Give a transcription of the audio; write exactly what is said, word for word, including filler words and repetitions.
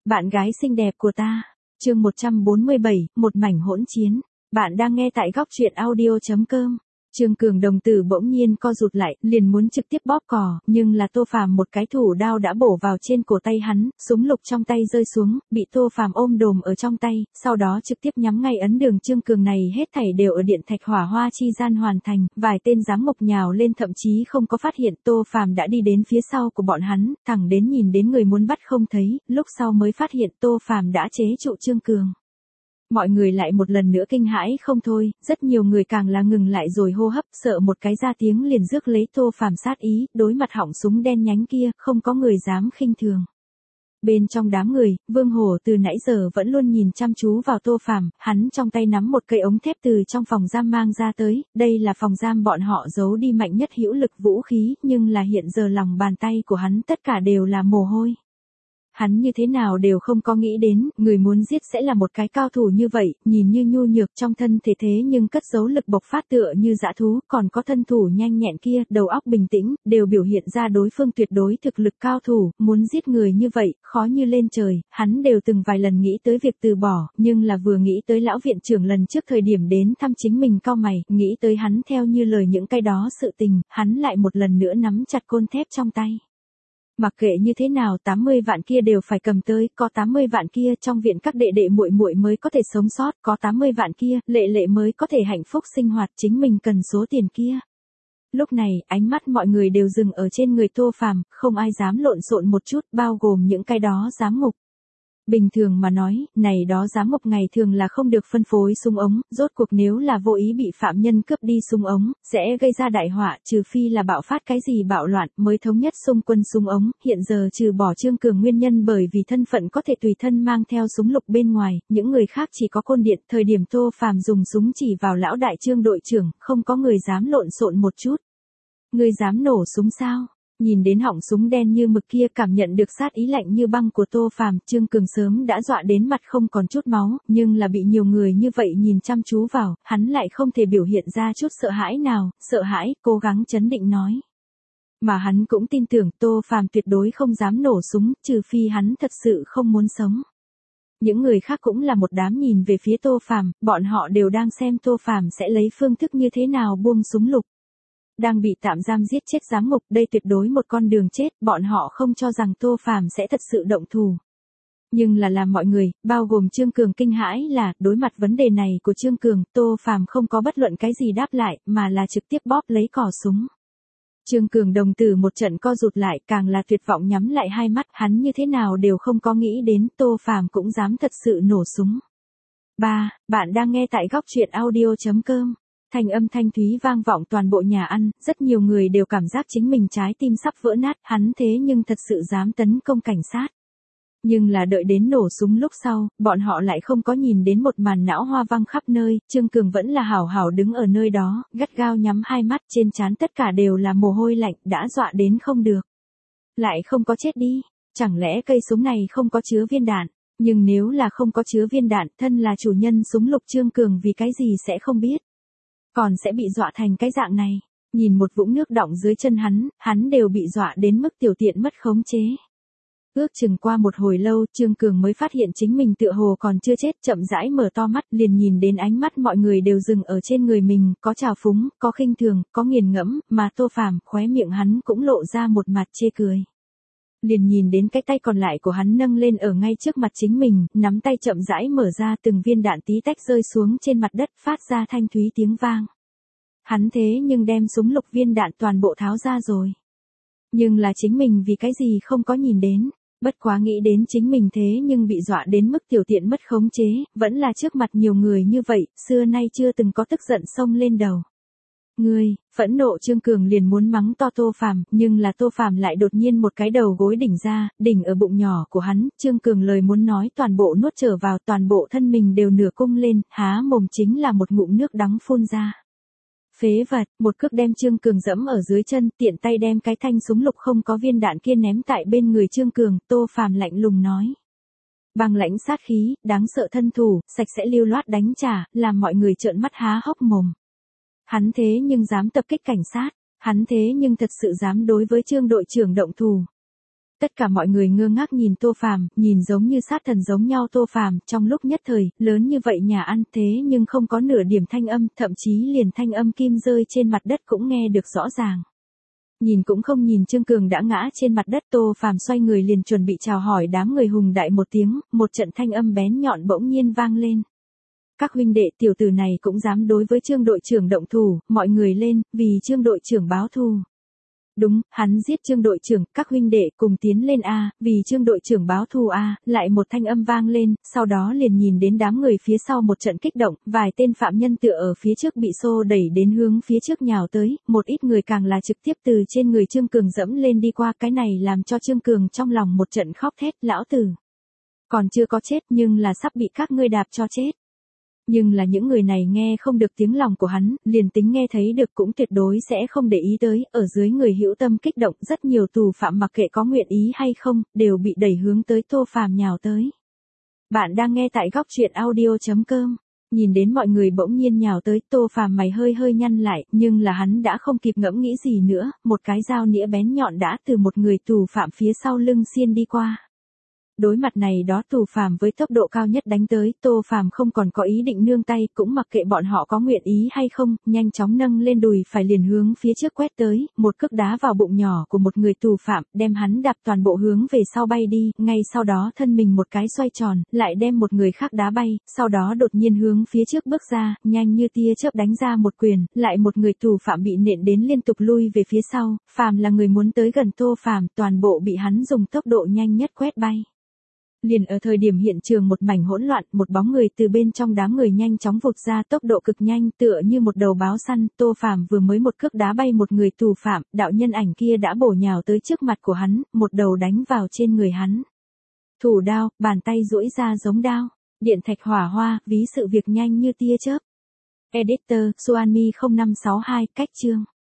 Bạn gái xinh đẹp của ta. Chương một trăm bốn mươi bảy, một mảnh hỗn chiến. Bạn đang nghe tại góc truyện audio chấm com. Trương Cường đồng tử bỗng nhiên co rụt lại, liền muốn trực tiếp bóp cò, nhưng là Tô Phàm một cái thủ đao đã bổ vào trên cổ tay hắn, súng lục trong tay rơi xuống, bị Tô Phàm ôm đồm ở trong tay, sau đó trực tiếp nhắm ngay ấn đường. Trương Cường này hết thảy đều ở điện thạch hỏa hoa chi gian hoàn thành, vài tên giám ngục nhào lên thậm chí không có phát hiện Tô Phàm đã đi đến phía sau của bọn hắn, thẳng đến nhìn đến người muốn bắt không thấy, lúc sau mới phát hiện Tô Phàm đã chế trụ Trương Cường. Mọi người lại một lần nữa kinh hãi không thôi, rất nhiều người càng là ngừng lại rồi hô hấp, sợ một cái ra tiếng liền rước lấy Tô Phàm sát ý, đối mặt họng súng đen nhánh kia, không có người dám khinh thường. Bên trong đám người, Vương Hổ từ nãy giờ vẫn luôn nhìn chăm chú vào Tô Phàm, hắn trong tay nắm một cây ống thép từ trong phòng giam mang ra tới, đây là phòng giam bọn họ giấu đi mạnh nhất hữu lực vũ khí, nhưng là hiện giờ lòng bàn tay của hắn tất cả đều là mồ hôi. Hắn như thế nào đều không có nghĩ đến, người muốn giết sẽ là một cái cao thủ như vậy, nhìn như nhu nhược trong thân thể thế nhưng cất giấu lực bộc phát tựa như dã thú, còn có thân thủ nhanh nhẹn kia, đầu óc bình tĩnh, đều biểu hiện ra đối phương tuyệt đối thực lực cao thủ, muốn giết người như vậy, khó như lên trời, hắn đều từng vài lần nghĩ tới việc từ bỏ, nhưng là vừa nghĩ tới lão viện trưởng lần trước thời điểm đến thăm chính mình cau mày, nghĩ tới hắn theo như lời những cái đó sự tình, hắn lại một lần nữa nắm chặt côn thép trong tay. Mặc kệ như thế nào tám mươi vạn kia đều phải cầm tới, có tám mươi vạn kia trong viện các đệ đệ muội muội mới có thể sống sót, có tám mươi vạn kia, lệ lệ mới có thể hạnh phúc sinh hoạt, chính mình cần số tiền kia. Lúc này, ánh mắt mọi người đều dừng ở trên người Tô Phàm, không ai dám lộn xộn một chút, bao gồm những cái đó giám ngục. Bình thường mà nói, này đó giám ngục ngày thường là không được phân phối súng ống, rốt cuộc nếu là vô ý bị phạm nhân cướp đi súng ống, sẽ gây ra đại họa, trừ phi là bạo phát cái gì bạo loạn, mới thống nhất xung quân súng ống, hiện giờ trừ bỏ Trương Cường nguyên nhân bởi vì thân phận có thể tùy thân mang theo súng lục bên ngoài, những người khác chỉ có côn điện, thời điểm Tô Phàm dùng súng chỉ vào lão đại Trương đội trưởng, không có người dám lộn xộn một chút. Người dám nổ súng sao? Nhìn đến họng súng đen như mực kia, cảm nhận được sát ý lạnh như băng của Tô Phàm, Trương Cường sớm đã dọa đến mặt không còn chút máu, nhưng là bị nhiều người như vậy nhìn chăm chú vào, hắn lại không thể biểu hiện ra chút sợ hãi nào, sợ hãi, cố gắng trấn định nói. Mà hắn cũng tin tưởng Tô Phàm tuyệt đối không dám nổ súng, trừ phi hắn thật sự không muốn sống. Những người khác cũng là một đám nhìn về phía Tô Phàm, bọn họ đều đang xem Tô Phàm sẽ lấy phương thức như thế nào buông súng lục. Đang bị tạm giam giết chết giám ngục, đây tuyệt đối một con đường chết, bọn họ không cho rằng Tô Phàm sẽ thật sự động thủ. Nhưng là làm mọi người, bao gồm Trương Cường kinh hãi là, đối mặt vấn đề này của Trương Cường, Tô Phàm không có bất luận cái gì đáp lại, mà là trực tiếp bóp lấy cò súng. Trương Cường đồng tử một trận co rụt lại, càng là tuyệt vọng nhắm lại hai mắt, hắn như thế nào đều không có nghĩ đến Tô Phàm cũng dám thật sự nổ súng. ba. Bạn đang nghe tại góc truyện audio chấm com. Thanh âm thanh thúy vang vọng toàn bộ nhà ăn, rất nhiều người đều cảm giác chính mình trái tim sắp vỡ nát, hắn thế nhưng thật sự dám tấn công cảnh sát. Nhưng là đợi đến nổ súng lúc sau, bọn họ lại không có nhìn đến một màn não hoa văng khắp nơi, Trương Cường vẫn là hảo hảo đứng ở nơi đó, gắt gao nhắm hai mắt, trên trán tất cả đều là mồ hôi lạnh, đã dọa đến không được. Lại không có chết đi, chẳng lẽ cây súng này không có chứa viên đạn, nhưng nếu là không có chứa viên đạn, thân là chủ nhân súng lục Trương Cường vì cái gì sẽ không biết. Còn sẽ bị dọa thành cái dạng này, nhìn một vũng nước đọng dưới chân hắn, hắn đều bị dọa đến mức tiểu tiện mất khống chế. Ước chừng qua một hồi lâu, Trương Cường mới phát hiện chính mình tựa hồ còn chưa chết, chậm rãi mở to mắt, liền nhìn đến ánh mắt mọi người đều dừng ở trên người mình, có trào phúng, có khinh thường, có nghiền ngẫm, mà Tô Phàm, khóe miệng hắn cũng lộ ra một mặt chê cười. Liền nhìn đến cái tay còn lại của hắn nâng lên ở ngay trước mặt chính mình, nắm tay chậm rãi mở ra, từng viên đạn tí tách rơi xuống trên mặt đất, phát ra thanh thúy tiếng vang. Hắn thế nhưng đem súng lục viên đạn toàn bộ tháo ra rồi. Nhưng là chính mình vì cái gì không có nhìn đến, bất quá nghĩ đến chính mình thế nhưng bị dọa đến mức tiểu tiện mất khống chế, vẫn là trước mặt nhiều người như vậy, xưa nay chưa từng có tức giận xông lên đầu. Ngươi, phẫn nộ Trương Cường liền muốn mắng to Tô Phàm, nhưng là Tô Phàm lại đột nhiên một cái đầu gối đỉnh ra, đỉnh ở bụng nhỏ của hắn, Trương Cường lời muốn nói toàn bộ nuốt trở vào, toàn bộ thân mình đều nửa cung lên, há mồm chính là một ngụm nước đắng phun ra. Phế vật, một cước đem Trương Cường dẫm ở dưới chân, tiện tay đem cái thanh súng lục không có viên đạn kia ném tại bên người Trương Cường, Tô Phàm lạnh lùng nói. Băng lãnh sát khí, đáng sợ thân thủ, sạch sẽ lưu loát đánh trả, làm mọi người trợn mắt há hốc mồm. Hắn thế nhưng dám tập kích cảnh sát, hắn thế nhưng thật sự dám đối với Trương đội trưởng động thủ. Tất cả mọi người ngơ ngác nhìn Tô Phàm, nhìn giống như sát thần giống nhau Tô Phàm, trong lúc nhất thời, lớn như vậy nhà ăn thế nhưng không có nửa điểm thanh âm, thậm chí liền thanh âm kim rơi trên mặt đất cũng nghe được rõ ràng. Nhìn cũng không nhìn Trương Cường đã ngã trên mặt đất, Tô Phàm xoay người liền chuẩn bị chào hỏi đám người hùng đại một tiếng, một trận thanh âm bén nhọn bỗng nhiên vang lên. Các huynh đệ, tiểu tử này cũng dám đối với Trương đội trưởng động thủ, mọi người lên, vì Trương đội trưởng báo thù. Đúng, hắn giết Trương đội trưởng, các huynh đệ cùng tiến lên a, vì Trương đội trưởng báo thù a, lại một thanh âm vang lên, sau đó liền nhìn đến đám người phía sau một trận kích động, vài tên phạm nhân tựa ở phía trước bị xô đẩy đến hướng phía trước nhào tới, một ít người càng là trực tiếp từ trên người Trương Cường dẫm lên đi qua, cái này làm cho Trương Cường trong lòng một trận khóc thét, lão tử còn chưa có chết nhưng là sắp bị các ngươi đạp cho chết. Nhưng là những người này nghe không được tiếng lòng của hắn, liền tính nghe thấy được cũng tuyệt đối sẽ không để ý tới, ở dưới người hữu tâm kích động, rất nhiều tù phạm mặc kệ có nguyện ý hay không, đều bị đẩy hướng tới Tô Phàm nhào tới. Bạn đang nghe tại góc truyện audio chấm com. Nhìn đến mọi người bỗng nhiên nhào tới, Tô Phàm mày hơi hơi nhăn lại, nhưng là hắn đã không kịp ngẫm nghĩ gì nữa, một cái dao nĩa bén nhọn đã từ một người tù phạm phía sau lưng xiên đi qua. Đối mặt này đó tù phạm với tốc độ cao nhất đánh tới, Tô Phàm không còn có ý định nương tay, cũng mặc kệ bọn họ có nguyện ý hay không, nhanh chóng nâng lên đùi phải liền hướng phía trước quét tới, một cước đá vào bụng nhỏ của một người tù phạm, đem hắn đạp toàn bộ hướng về sau bay đi, ngay sau đó thân mình một cái xoay tròn, lại đem một người khác đá bay, sau đó đột nhiên hướng phía trước bước ra, nhanh như tia chớp đánh ra một quyền, lại một người tù phạm bị nện đến liên tục lui về phía sau, phàm là người muốn tới gần Tô Phàm, toàn bộ bị hắn dùng tốc độ nhanh nhất quét bay. Liền ở thời điểm hiện trường một mảnh hỗn loạn, một bóng người từ bên trong đám người nhanh chóng vụt ra, tốc độ cực nhanh, tựa như một đầu báo săn, Tô Phàm vừa mới một cước đá bay một người tù phạm, đạo nhân ảnh kia đã bổ nhào tới trước mặt của hắn, một đầu đánh vào trên người hắn. Thủ đao, bàn tay duỗi ra giống đao, điện thạch hỏa hoa, ví sự việc nhanh như tia chớp. Editor, Suami không năm sáu hai, cách chương.